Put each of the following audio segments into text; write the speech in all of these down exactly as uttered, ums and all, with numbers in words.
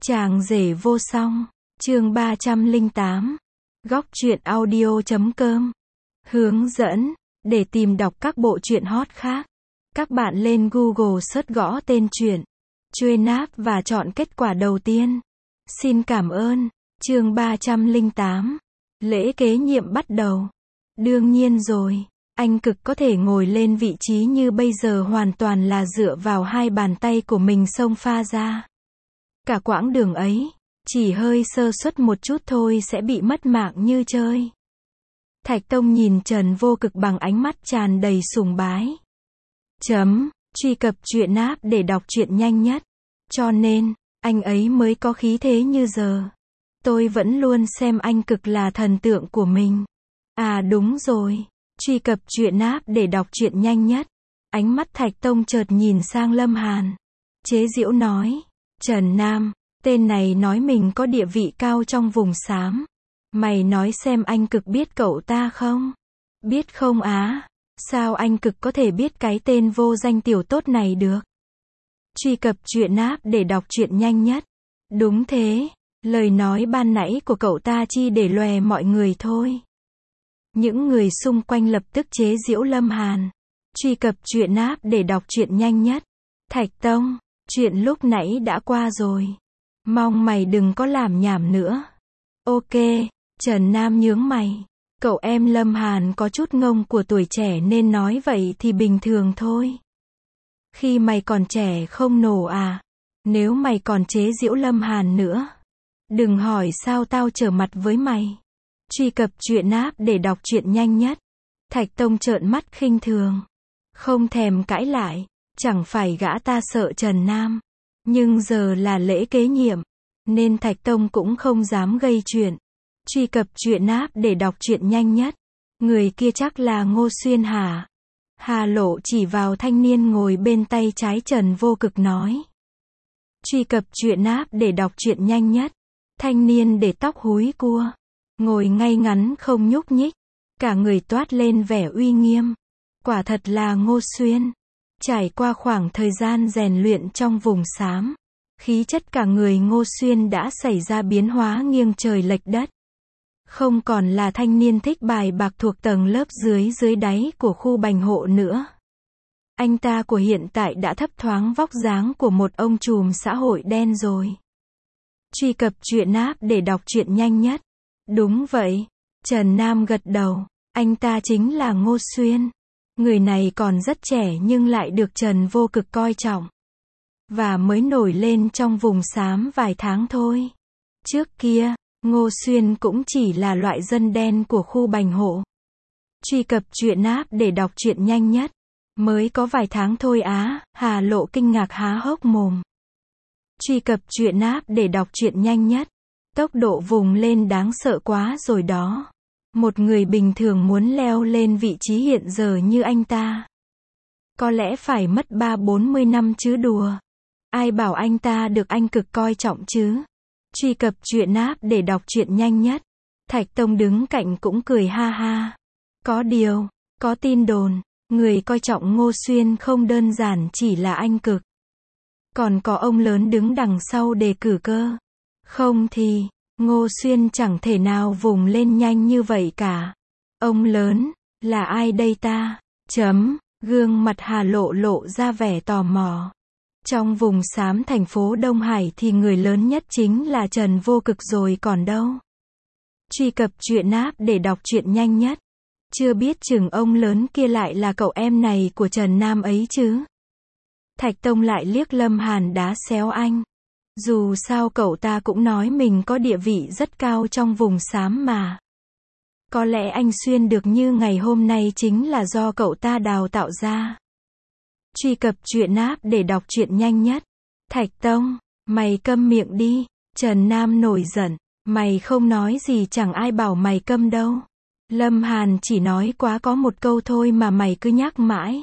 Chàng rể vô song, chương ba trăm lẻ tám, góc truyện audio chấm com. Hướng dẫn, để tìm đọc các bộ truyện hot khác, các bạn lên Google search gõ tên truyện, truy náp và chọn kết quả đầu tiên. Xin cảm ơn. Chương ba trăm lẻ tám, lễ kế nhiệm bắt đầu. Đương nhiên rồi, anh Cực có thể ngồi lên vị trí như bây giờ hoàn toàn là dựa vào hai bàn tay của mình xông pha ra. Cả quãng đường ấy, chỉ hơi sơ suất một chút thôi sẽ bị mất mạng như chơi. Thạch Tông nhìn Trần Vô Cực bằng ánh mắt tràn đầy sùng bái. Chấm, truy cập truyện app để đọc truyện nhanh nhất. Cho nên, anh ấy mới có khí thế như giờ. Tôi vẫn luôn xem anh Cực là thần tượng của mình. À đúng rồi, truy cập truyện app để đọc truyện nhanh nhất. Ánh mắt Thạch Tông chợt nhìn sang Lâm Hàn. Chế giễu nói, Trần Nam, tên này nói mình có địa vị cao trong vùng xám. Mày nói xem anh Cực biết cậu ta không? Biết không á? Sao anh Cực có thể biết cái tên vô danh tiểu tốt này được? Truy cập truyện app để đọc truyện nhanh nhất. Đúng thế, lời nói ban nãy của cậu ta chỉ để lòe mọi người thôi. Những người xung quanh lập tức chế giễu Lâm Hàn. Truy cập truyện app để đọc truyện nhanh nhất. Thạch Tông, chuyện lúc nãy đã qua rồi. Mong mày đừng có làm nhảm nữa. Ok, Trần Nam nhướng mày. Cậu em Lâm Hàn có chút ngông của tuổi trẻ nên nói vậy thì bình thường thôi. Khi mày còn trẻ không nổ à? Nếu mày còn chế giễu Lâm Hàn nữa, đừng hỏi sao tao trở mặt với mày. Truy cập truyện app để đọc truyện nhanh nhất. Thạch Tông trợn mắt khinh thường. Không thèm cãi lại, chẳng phải gã ta sợ Trần Nam. Nhưng giờ là lễ kế nhiệm, nên Thạch Tông cũng không dám gây chuyện. Truy cập truyện app để đọc truyện nhanh nhất. Người kia chắc là Ngô Xuyên hả? Hà Lộ chỉ vào thanh niên ngồi bên tay trái Trần Vô Cực nói. Truy cập truyện app để đọc truyện nhanh nhất. Thanh niên để tóc húi cua, ngồi ngay ngắn không nhúc nhích, cả người toát lên vẻ uy nghiêm. Quả thật là Ngô Xuyên. Trải qua khoảng thời gian rèn luyện trong vùng xám, khí chất cả người Ngô Xuyên đã xảy ra biến hóa nghiêng trời lệch đất. Không còn là thanh niên thích bài bạc thuộc tầng lớp dưới dưới đáy của khu bành hộ nữa. Anh ta của hiện tại đã thấp thoáng vóc dáng của một ông trùm xã hội đen rồi. Truy cập truyện app để đọc truyện nhanh nhất. Đúng vậy, Trần Nam gật đầu, anh ta chính là Ngô Xuyên. Người này còn rất trẻ nhưng lại được Trần Vô Cực coi trọng. Và mới nổi lên trong vùng xám vài tháng thôi. Trước kia, Ngô Xuyên cũng chỉ là loại dân đen của khu bành hộ. Truy cập truyện app để đọc truyện nhanh nhất. Mới có vài tháng thôi á, Hà Lộ kinh ngạc há hốc mồm. Truy cập truyện app để đọc truyện nhanh nhất. Tốc độ vùng lên đáng sợ quá rồi đó. Một người bình thường muốn leo lên vị trí hiện giờ như anh ta, có lẽ phải mất ba bốn mươi năm chứ đùa. Ai bảo anh ta được anh Cực coi trọng chứ. Truy cập truyện app để đọc truyện nhanh nhất. Thạch Tông đứng cạnh cũng cười ha ha. Có điều, có tin đồn, người coi trọng Ngô Xuyên không đơn giản chỉ là anh Cực. Còn có ông lớn đứng đằng sau đề cử cơ. Không thì, Ngô Xuyên chẳng thể nào vùng lên nhanh như vậy cả. Ông lớn, là ai đây ta? Chấm, gương mặt Hà Lộ lộ ra vẻ tò mò. Trong vùng xám thành phố Đông Hải thì người lớn nhất chính là Trần Vô Cực rồi còn đâu. Truy cập truyện app để đọc truyện nhanh nhất. Chưa biết chừng ông lớn kia lại là cậu em này của Trần Nam ấy chứ. Thạch Tông lại liếc Lâm Hàn đá xéo anh. Dù sao cậu ta cũng nói mình có địa vị rất cao trong vùng xám mà. Có lẽ anh Xuyên được như ngày hôm nay chính là do cậu ta đào tạo ra. Truy cập truyện app để đọc truyện nhanh nhất. Thạch Tông, mày câm miệng đi. Trần Nam nổi giận. Mày không nói gì chẳng ai bảo mày câm đâu. Lâm Hàn chỉ nói quá có một câu thôi mà mày cứ nhắc mãi.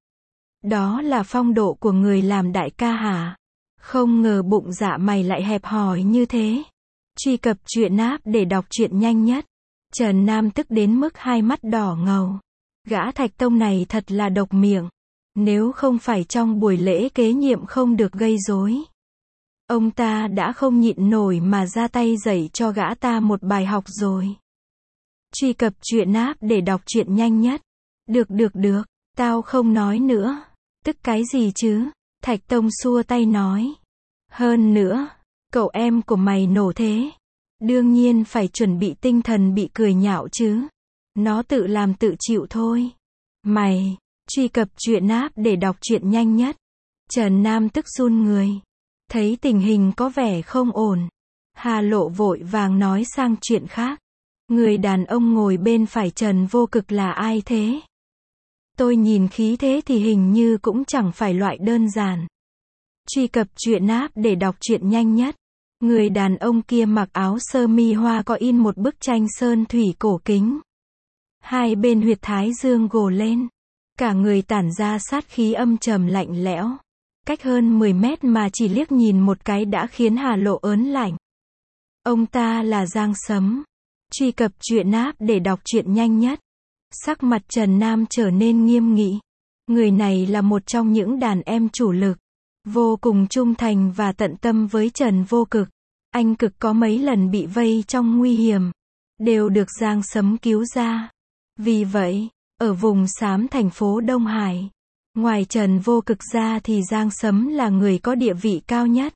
Đó là phong độ của người làm đại ca hả? Không ngờ bụng dạ mày lại hẹp hòi như thế. Truy cập truyện app để đọc truyện nhanh nhất. Trần Nam tức đến mức hai mắt đỏ ngầu. Gã Thạch Tông này thật là độc miệng. Nếu không phải trong buổi lễ kế nhiệm không được gây rối, Ông ta đã không nhịn nổi mà ra tay dạy cho gã ta một bài học rồi. Truy cập truyện app để đọc truyện nhanh nhất. Được được được, tao không nói nữa. Tức cái gì chứ? Thạch Tông xua tay nói. Hơn nữa, cậu em của mày nổ thế. Đương nhiên phải chuẩn bị tinh thần bị cười nhạo chứ. Nó tự làm tự chịu thôi. Mày, truy cập truyện app để đọc truyện nhanh nhất. Trần Nam tức run người. Thấy tình hình có vẻ không ổn. Hà Lộ vội vàng nói sang chuyện khác. Người đàn ông ngồi bên phải Trần Vô Cực là ai thế? Tôi nhìn khí thế thì hình như cũng chẳng phải loại đơn giản. Truy cập truyện app để đọc truyện nhanh nhất. Người đàn ông kia mặc áo sơ mi hoa có in một bức tranh sơn thủy cổ kính. Hai bên huyệt thái dương gồ lên. Cả người tản ra sát khí âm trầm lạnh lẽo. Cách hơn mười mét mà chỉ liếc nhìn một cái đã khiến Hà Lộ ớn lạnh. Ông ta là Giang Sấm. Truy cập truyện app để đọc truyện nhanh nhất. Sắc mặt Trần Nam trở nên nghiêm nghị. Người này là một trong những đàn em chủ lực. Vô cùng trung thành và tận tâm với Trần Vô Cực. Anh Cực có mấy lần bị vây trong nguy hiểm. Đều được Giang Sấm cứu ra. Vì vậy, ở vùng xám thành phố Đông Hải. Ngoài Trần Vô Cực ra thì Giang Sấm là người có địa vị cao nhất.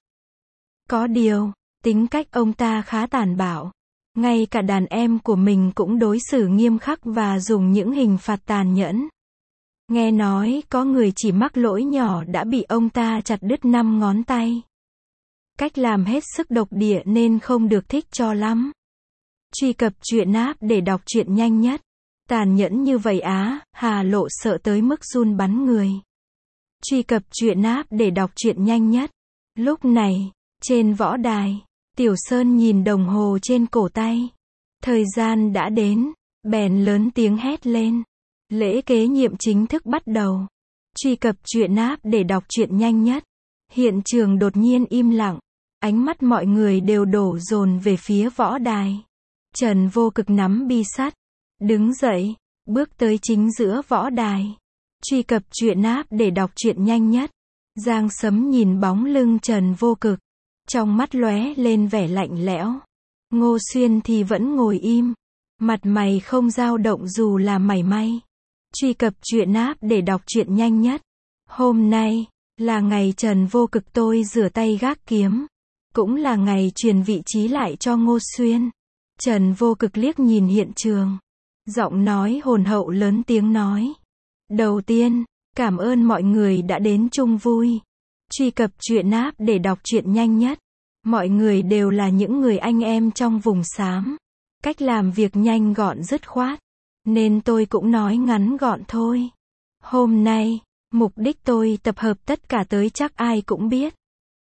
Có điều, tính cách ông ta khá tàn bạo. Ngay cả đàn em của mình cũng đối xử nghiêm khắc và dùng những hình phạt tàn nhẫn. Nghe nói có người chỉ mắc lỗi nhỏ đã bị ông ta chặt đứt năm ngón tay. Cách làm hết sức độc địa nên không được thích cho lắm. Truy cập truyện app để đọc truyện nhanh nhất. Tàn nhẫn như vậy á, Hà Lộ sợ tới mức run bắn người. Truy cập truyện app để đọc truyện nhanh nhất. Lúc này, trên võ đài, Tiểu Sơn nhìn đồng hồ trên cổ tay. Thời gian đã đến, bèn lớn tiếng hét lên. Lễ kế nhiệm chính thức bắt đầu. Truy cập truyện app để đọc truyện nhanh nhất. Hiện trường đột nhiên im lặng. Ánh mắt mọi người đều đổ dồn về phía võ đài. Trần Vô Cực nắm bi sắt. Đứng dậy, bước tới chính giữa võ đài. Truy cập truyện app để đọc truyện nhanh nhất. Giang Sấm nhìn bóng lưng Trần Vô Cực. Trong mắt lóe lên vẻ lạnh lẽo. Ngô Xuyên thì vẫn ngồi im. Mặt mày không dao động dù là mảy may. Truy cập truyện app để đọc truyện nhanh nhất. Hôm nay, là ngày Trần Vô Cực tôi rửa tay gác kiếm. Cũng là ngày truyền vị trí lại cho Ngô Xuyên. Trần Vô Cực liếc nhìn hiện trường. Giọng nói hồn hậu lớn tiếng nói. Đầu tiên, cảm ơn mọi người đã đến chung vui. Truy cập truyện app để đọc truyện nhanh nhất. Mọi người đều là những người anh em trong vùng xám. Cách làm việc nhanh gọn dứt khoát. Nên tôi cũng nói ngắn gọn thôi. Hôm nay, mục đích tôi tập hợp tất cả tới chắc ai cũng biết.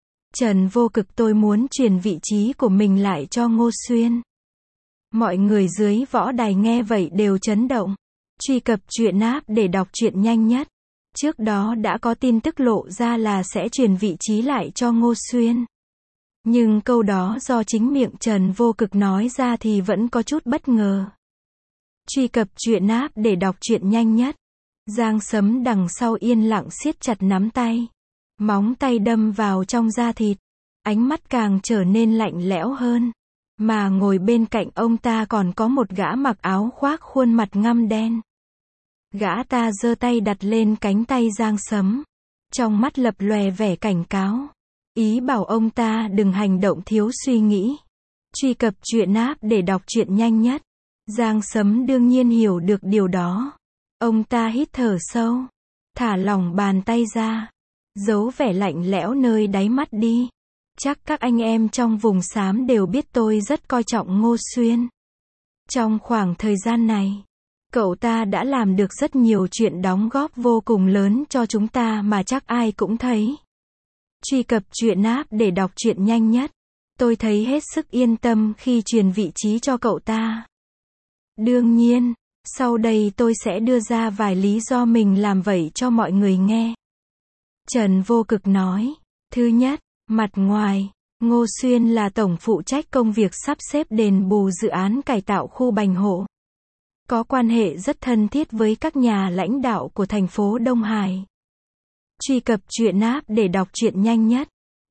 Trần Vô Cực tôi muốn truyền vị trí của mình lại cho Ngô Xuyên. Mọi người dưới võ đài nghe vậy đều chấn động. Truy cập truyện app để đọc truyện nhanh nhất. Trước đó đã có tin tức lộ ra là sẽ truyền vị trí lại cho Ngô Xuyên. Nhưng câu đó do chính miệng Trần Vô Cực nói ra thì vẫn có chút bất ngờ. Truy cập truyện app để đọc truyện nhanh nhất. Giang Sấm đằng sau yên lặng siết chặt nắm tay. Móng tay đâm vào trong da thịt. Ánh mắt càng trở nên lạnh lẽo hơn. Mà ngồi bên cạnh ông ta còn có một gã mặc áo khoác khuôn mặt ngăm đen. Gã ta giơ tay đặt lên cánh tay Giang Sấm. Trong mắt lập lòe vẻ cảnh cáo. Ý bảo ông ta đừng hành động thiếu suy nghĩ. Truy cập truyện app để đọc truyện nhanh nhất. Giang Sấm đương nhiên hiểu được điều đó. Ông ta hít thở sâu. Thả lỏng bàn tay ra. Giấu vẻ lạnh lẽo nơi đáy mắt đi. Chắc các anh em trong vùng xám đều biết tôi rất coi trọng Ngô Xuyên. Trong khoảng thời gian này, cậu ta đã làm được rất nhiều chuyện đóng góp vô cùng lớn cho chúng ta mà chắc ai cũng thấy. Truy cập truyện app để đọc truyện nhanh nhất. Tôi thấy hết sức yên tâm khi truyền vị trí cho cậu ta. Đương nhiên, sau đây tôi sẽ đưa ra vài lý do mình làm vậy cho mọi người nghe. Trần Vô Cực nói. Thứ nhất, mặt ngoài, Ngô Xuyên là tổng phụ trách công việc sắp xếp đền bù dự án cải tạo khu Bành Hộ. Có quan hệ rất thân thiết với các nhà lãnh đạo của thành phố Đông Hải. Truy cập truyện app để đọc truyện nhanh nhất.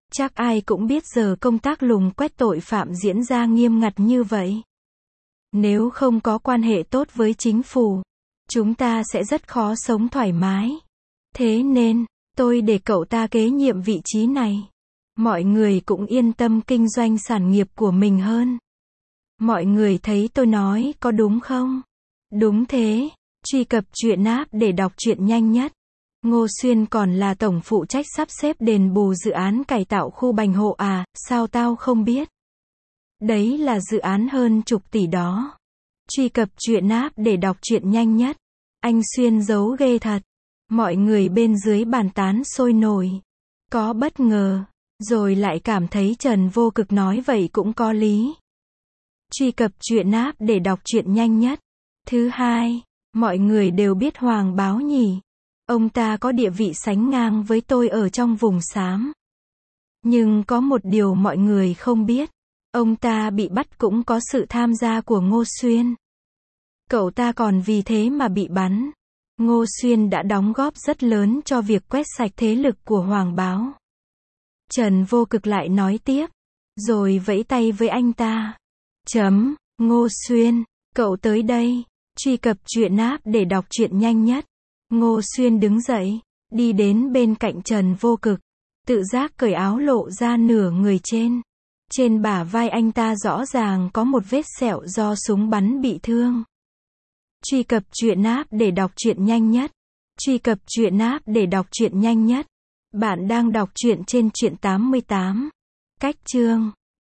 Chắc ai cũng biết giờ công tác lùng quét tội phạm diễn ra nghiêm ngặt như vậy. Nếu không có quan hệ tốt với chính phủ, chúng ta sẽ rất khó sống thoải mái. Thế nên, tôi để cậu ta kế nhiệm vị trí này. Mọi người cũng yên tâm kinh doanh sản nghiệp của mình hơn. Mọi người thấy tôi nói có đúng không? Đúng thế. Truy cập truyện app để đọc truyện nhanh nhất. Ngô Xuyên còn là tổng phụ trách sắp xếp đền bù dự án cải tạo khu Bành Hộ à, sao tao không biết? Đấy là dự án hơn chục tỷ đó. Truy cập truyện app để đọc truyện nhanh nhất. Anh Xuyên giấu ghê thật. Mọi người bên dưới bàn tán sôi nổi. Có bất ngờ, rồi lại cảm thấy Trần Vô Cực nói vậy cũng có lý. Truy cập truyện app để đọc truyện nhanh nhất. Thứ hai, mọi người đều biết Hoàng Báo nhỉ. Ông ta có địa vị sánh ngang với tôi ở trong vùng xám. Nhưng có một điều mọi người không biết. Ông ta bị bắt cũng có sự tham gia của Ngô Xuyên. Cậu ta còn vì thế mà bị bắn. Ngô Xuyên đã đóng góp rất lớn cho việc quét sạch thế lực của Hoàng Báo. Trần Vô Cực lại nói tiếp. Rồi vẫy tay với anh ta. Chấm, Ngô Xuyên, cậu tới đây. Truy cập truyện app để đọc truyện nhanh nhất. Ngô Xuyên đứng dậy, đi đến bên cạnh Trần Vô Cực. Tự giác cởi áo lộ ra nửa người trên. Trên bả vai anh ta rõ ràng có một vết sẹo do súng bắn bị thương. Truy cập truyện app để đọc truyện nhanh nhất. Truy cập truyện app để đọc truyện nhanh nhất. Bạn đang đọc truyện trên truyện tám mươi tám. Cách chương.